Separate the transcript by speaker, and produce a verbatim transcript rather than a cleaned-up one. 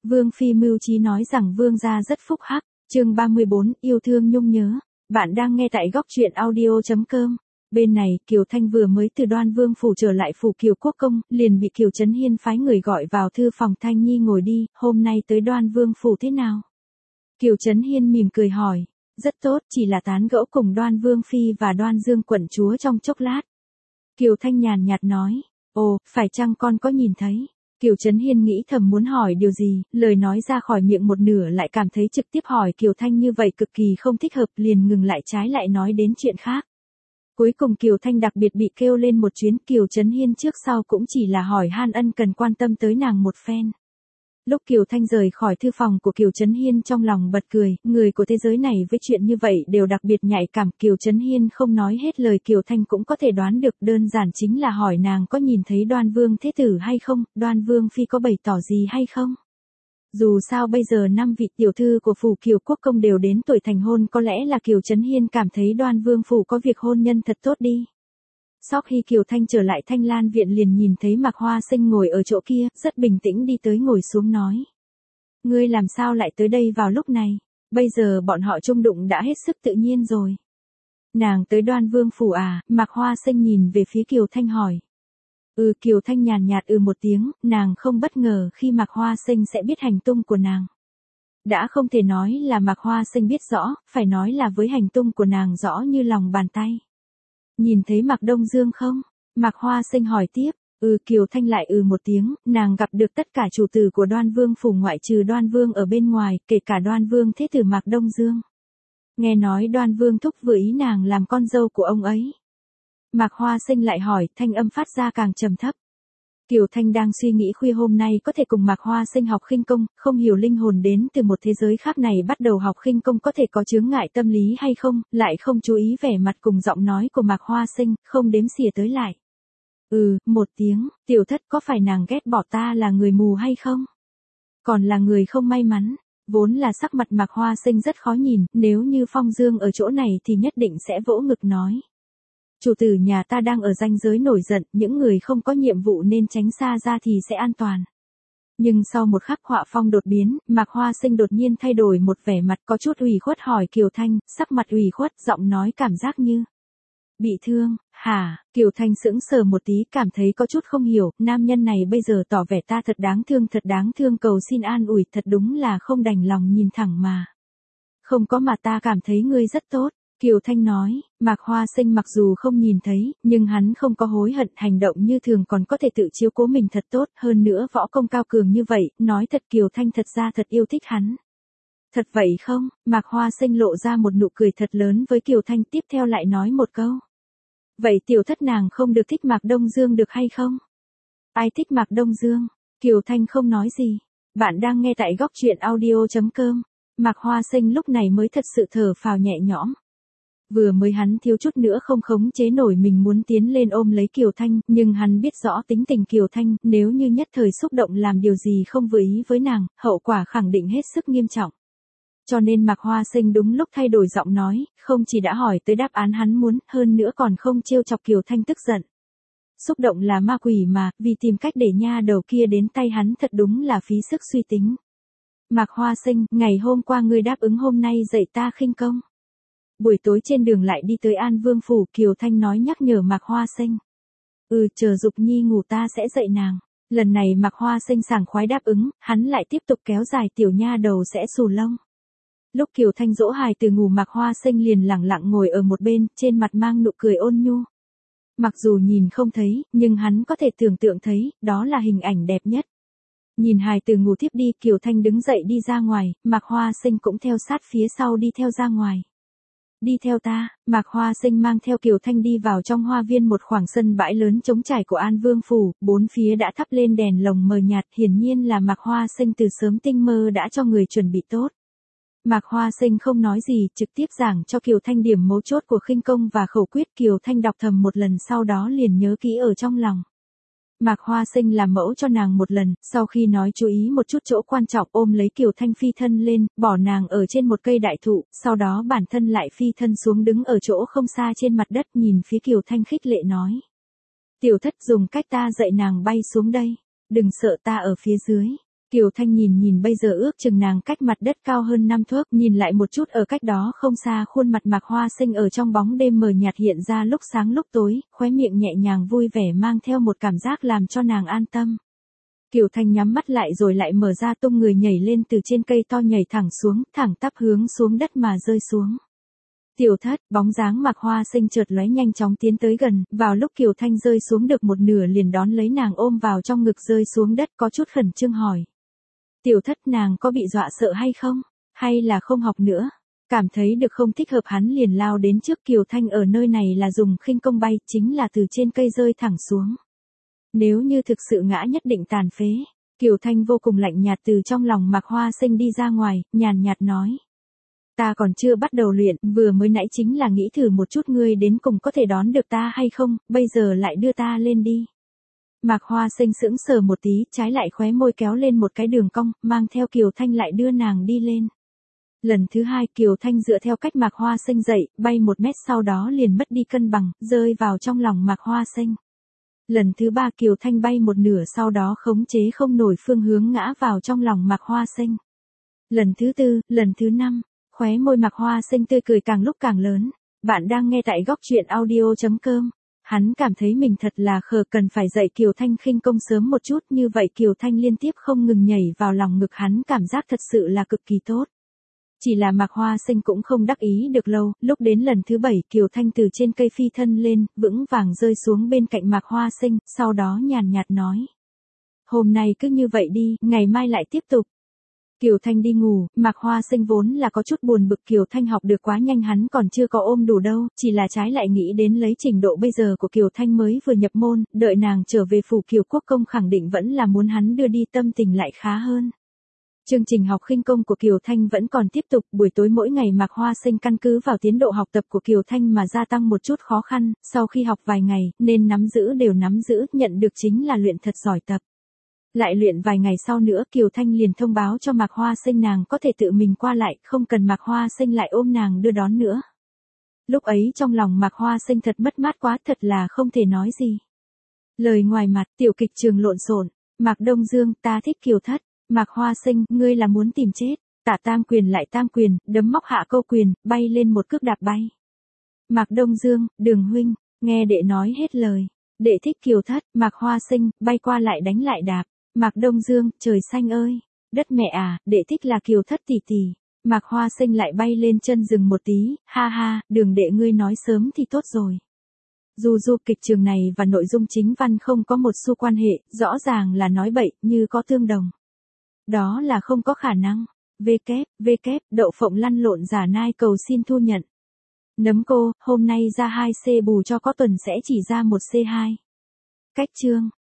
Speaker 1: Vương Phi mưu trí nói rằng Vương gia rất phúc hắc, chương ba mươi bốn, yêu thương nhung nhớ. Bạn đang nghe tại góc truyện audio chấm com. Bên này, Kiều Thanh vừa mới từ Đoan Vương phủ trở lại phủ Kiều Quốc công, liền bị Kiều Trấn Hiên phái người gọi vào thư phòng. Thanh Nhi ngồi đi, hôm nay tới Đoan Vương phủ thế nào? Kiều Trấn Hiên mỉm cười hỏi, rất tốt, chỉ là tán gẫu cùng Đoan Vương Phi và Đoan Dương quận chúa trong chốc lát. Kiều Thanh nhàn nhạt nói, ồ, phải chăng con có nhìn thấy? Kiều Trấn Hiên nghĩ thầm muốn hỏi điều gì, lời nói ra khỏi miệng một nửa lại cảm thấy trực tiếp hỏi Kiều Thanh như vậy cực kỳ không thích hợp, liền ngừng lại, trái lại nói đến chuyện khác. Cuối cùng Kiều Thanh đặc biệt bị kêu lên một chuyến, Kiều Trấn Hiên trước sau cũng chỉ là hỏi han ân cần quan tâm tới nàng một phen. Lúc Kiều Thanh rời khỏi thư phòng của Kiều Trấn Hiên trong lòng bật cười, người của thế giới này với chuyện như vậy đều đặc biệt nhạy cảm. Kiều Trấn Hiên không nói hết lời, Kiều Thanh cũng có thể đoán được, đơn giản chính là hỏi nàng có nhìn thấy Đoan Vương Thế Tử hay không, Đoan Vương Phi có bày tỏ gì hay không. Dù sao bây giờ năm vị tiểu thư của phủ Kiều Quốc công đều đến tuổi thành hôn, có lẽ là Kiều Trấn Hiên cảm thấy Đoan Vương phủ có việc hôn nhân thật tốt đi. Sau khi Kiều Thanh trở lại Thanh Lan viện liền nhìn thấy Mạc Hoa Sinh ngồi ở chỗ kia, rất bình tĩnh đi tới ngồi xuống nói. Ngươi làm sao lại tới đây vào lúc này, bây giờ bọn họ chung đụng đã hết sức tự nhiên rồi. Nàng tới Đoan Vương phủ à? Mạc Hoa Sinh nhìn về phía Kiều Thanh hỏi. Ừ, Kiều Thanh nhàn nhạt ừ một tiếng, nàng không bất ngờ khi Mạc Hoa Sinh sẽ biết hành tung của nàng. Đã không thể nói là Mạc Hoa Sinh biết rõ, phải nói là với hành tung của nàng rõ như lòng bàn tay. Nhìn thấy Mạc Đông Dương không? Mạc Hoa Sinh hỏi tiếp. Ừ, Kiều Thanh lại ừ một tiếng, nàng gặp được tất cả chủ tử của Đoan Vương phủ ngoại trừ Đoan Vương ở bên ngoài, kể cả Đoan Vương Thế Tử Mạc Đông Dương. Nghe nói Đoan Vương thúc vừa ý nàng làm con dâu của ông ấy. Mạc Hoa Sinh lại hỏi, thanh âm phát ra càng trầm thấp. Kiều Thanh đang suy nghĩ khuya hôm nay có thể cùng Mạc Hoa Sinh học khinh công, không hiểu linh hồn đến từ một thế giới khác này bắt đầu học khinh công có thể có chướng ngại tâm lý hay không, lại không chú ý vẻ mặt cùng giọng nói của Mạc Hoa Sinh, không đếm xỉa tới lại. Ừ, một tiếng, tiểu thất có phải nàng ghét bỏ ta là người mù hay không? Còn là người không may mắn, vốn là sắc mặt Mạc Hoa Sinh rất khó nhìn, nếu như Phong Dương ở chỗ này thì nhất định sẽ vỗ ngực nói. Chủ tử nhà ta đang ở ranh giới nổi giận, những người không có nhiệm vụ nên tránh xa ra thì sẽ an toàn. Nhưng sau một khắc họa phong đột biến, Mạc Hoa Sinh đột nhiên thay đổi một vẻ mặt có chút ủy khuất hỏi Kiều Thanh, sắc mặt ủy khuất, giọng nói cảm giác như bị thương. Hả? Kiều Thanh sững sờ một tí, cảm thấy có chút không hiểu, nam nhân này bây giờ tỏ vẻ ta thật đáng thương, thật đáng thương, cầu xin an ủi, thật đúng là không đành lòng nhìn thẳng mà. Không có, mà ta cảm thấy ngươi rất tốt. Kiều Thanh nói, Mạc Hoa Sinh mặc dù không nhìn thấy, nhưng hắn không có hối hận, hành động như thường còn có thể tự chiếu cố mình thật tốt, hơn nữa võ công cao cường như vậy, nói thật Kiều Thanh thật ra thật yêu thích hắn. Thật vậy không? Mạc Hoa Sinh lộ ra một nụ cười thật lớn với Kiều Thanh, tiếp theo lại nói một câu. Vậy tiểu thất nàng không được thích Mạc Đông Dương được hay không? Ai thích Mạc Đông Dương? Kiều Thanh không nói gì. Bạn đang nghe tại góc truyện audio chấm com. Mạc Hoa Sinh lúc này mới thật sự thở phào nhẹ nhõm. Vừa mới hắn thiếu chút nữa không khống chế nổi mình muốn tiến lên ôm lấy Kiều Thanh, nhưng hắn biết rõ tính tình Kiều Thanh, nếu như nhất thời xúc động làm điều gì không vừa ý với nàng, hậu quả khẳng định hết sức nghiêm trọng. Cho nên Mạc Hoa Sinh đúng lúc thay đổi giọng nói, không chỉ đã hỏi tới đáp án hắn muốn, hơn nữa còn không trêu chọc Kiều Thanh tức giận. Xúc động là ma quỷ mà, vì tìm cách để nha đầu kia đến tay hắn thật đúng là phí sức suy tính. Mạc Hoa Sinh, ngày hôm qua ngươi đáp ứng hôm nay dạy ta khinh công. Buổi tối trên đường lại đi tới An Vương phủ, Kiều Thanh nói nhắc nhở Mạc Hoa Sinh. Ừ, chờ Dục Nhi ngủ ta sẽ dạy nàng. Lần này Mạc Hoa Sinh sảng khoái đáp ứng, hắn lại tiếp tục kéo dài tiểu nha đầu sẽ xù lông. Lúc Kiều Thanh dỗ hài từ ngủ, Mạc Hoa Sinh liền lẳng lặng ngồi ở một bên, trên mặt mang nụ cười ôn nhu. Mặc dù nhìn không thấy, nhưng hắn có thể tưởng tượng thấy, đó là hình ảnh đẹp nhất. Nhìn hài từ ngủ thiếp đi, Kiều Thanh đứng dậy đi ra ngoài, Mạc Hoa Sinh cũng theo sát phía sau đi theo ra ngoài. Đi theo ta, Mạc Hoa Sinh mang theo Kiều Thanh đi vào trong hoa viên, một khoảng sân bãi lớn trống trải của An Vương phủ, bốn phía đã thắp lên đèn lồng mờ nhạt, hiển nhiên là Mạc Hoa Sinh từ sớm tinh mơ đã cho người chuẩn bị tốt. Mạc Hoa Sinh không nói gì, trực tiếp giảng cho Kiều Thanh điểm mấu chốt của khinh công và khẩu quyết. Kiều Thanh đọc thầm một lần, sau đó liền nhớ kỹ ở trong lòng. Mạc Hoa Sinh làm mẫu cho nàng một lần, sau khi nói chú ý một chút chỗ quan trọng, ôm lấy Kiều Thanh phi thân lên, bỏ nàng ở trên một cây đại thụ, sau đó bản thân lại phi thân xuống đứng ở chỗ không xa trên mặt đất, nhìn phía Kiều Thanh khích lệ nói. Tiểu thất dùng cách ta dạy nàng bay xuống đây, đừng sợ ta ở phía dưới. Kiều Thanh nhìn nhìn bây giờ ước chừng nàng cách mặt đất cao hơn năm thước, nhìn lại một chút ở cách đó không xa khuôn mặt Mạc Hoa Sinh ở trong bóng đêm mờ nhạt hiện ra lúc sáng lúc tối, khóe miệng nhẹ nhàng vui vẻ mang theo một cảm giác làm cho nàng an tâm. Kiều Thanh nhắm mắt lại rồi lại mở ra tung người nhảy lên từ trên cây to nhảy thẳng xuống, thẳng tắp hướng xuống đất mà rơi xuống. Tiểu Thất, bóng dáng Mạc Hoa Sinh chợt lóe nhanh chóng tiến tới gần, vào lúc Kiều Thanh rơi xuống được một nửa liền đón lấy nàng ôm vào trong ngực rơi xuống đất có chút khẩn trương hỏi. Tiểu Thất, nàng có bị dọa sợ hay không? Hay là không học nữa? Cảm thấy được không thích hợp hắn liền lao đến trước Kiều Thanh ở nơi này là dùng khinh công bay, chính là từ trên cây rơi thẳng xuống. Nếu như thực sự ngã nhất định tàn phế. Kiều Thanh vô cùng lạnh nhạt từ trong lòng Mạc Hoa Sinh đi ra ngoài, nhàn nhạt nói. Ta còn chưa bắt đầu luyện, vừa mới nãy chính là nghĩ thử một chút ngươi đến cùng có thể đón được ta hay không, bây giờ lại đưa ta lên đi. Mạc Hoa Sinh sững sờ một tí, trái lại khóe môi kéo lên một cái đường cong, mang theo Kiều Thanh lại đưa nàng đi lên. Lần thứ hai Kiều Thanh dựa theo cách Mạc Hoa Sinh dậy, bay một mét sau đó liền mất đi cân bằng, rơi vào trong lòng Mạc Hoa Sinh. Lần thứ ba Kiều Thanh bay một nửa sau đó khống chế không nổi phương hướng ngã vào trong lòng Mạc Hoa Sinh. Lần thứ tư, lần thứ năm, khóe môi Mạc Hoa Sinh tươi cười càng lúc càng lớn. Bạn đang nghe tại góc truyện audio chấm com. Hắn cảm thấy mình thật là khờ, cần phải dạy Kiều Thanh khinh công sớm một chút, như vậy Kiều Thanh liên tiếp không ngừng nhảy vào lòng ngực hắn, cảm giác thật sự là cực kỳ tốt. Chỉ là Mạc Hoa Sinh cũng không đắc ý được lâu, lúc đến lần thứ bảy Kiều Thanh từ trên cây phi thân lên, vững vàng rơi xuống bên cạnh Mạc Hoa Sinh, sau đó nhàn nhạt nói. Hôm nay cứ như vậy đi, ngày mai lại tiếp tục. Kiều Thanh đi ngủ, Mạc Hoa Sinh vốn là có chút buồn bực Kiều Thanh học được quá nhanh hắn còn chưa có ôm đủ đâu, chỉ là trái lại nghĩ đến lấy trình độ bây giờ của Kiều Thanh mới vừa nhập môn, đợi nàng trở về phủ Kiều Quốc Công khẳng định vẫn là muốn hắn đưa đi, tâm tình lại khá hơn. Chương trình học khinh công của Kiều Thanh vẫn còn tiếp tục, buổi tối mỗi ngày Mạc Hoa Sinh căn cứ vào tiến độ học tập của Kiều Thanh mà gia tăng một chút khó khăn, sau khi học vài ngày, nên nắm giữ đều nắm giữ, nhận được chính là luyện thật giỏi tập. Lại luyện vài ngày sau nữa Kiều Thanh liền thông báo cho Mạc Hoa Sinh nàng có thể tự mình qua lại, không cần Mạc Hoa Sinh lại ôm nàng đưa đón nữa. Lúc ấy trong lòng Mạc Hoa Sinh thật mất mát quá, thật là không thể nói gì. Lời ngoài mặt, tiểu kịch trường lộn xộn. Mạc Đông Dương, ta thích Kiều Thất. Mạc Hoa Sinh, ngươi là muốn tìm chết. Tả tam quyền lại tam quyền, đấm móc hạ câu quyền, bay lên một cước đạp bay. Mạc Đông Dương, Đường huynh, nghe đệ nói hết lời. Đệ thích Kiều Thất. Mạc Hoa Sinh, bay qua lại đánh lại đạp. Mạc Đông Dương, trời xanh ơi, đất mẹ à, đệ thích là Kiều Thất tỷ tỷ. Mạc Hoa Sinh lại bay lên chân dừng một tí, ha ha, Đường đệ ngươi nói sớm thì tốt rồi. Dù dù kịch trường này và nội dung chính văn không có một xu quan hệ, rõ ràng là nói bậy, như có tương đồng. Đó là không có khả năng. V kép, V kép, đậu phộng lăn lộn giả nai cầu xin thu nhận. Nấm cô, hôm nay ra hai C bù cho có tuần sẽ chỉ ra một C hai. Cách chương.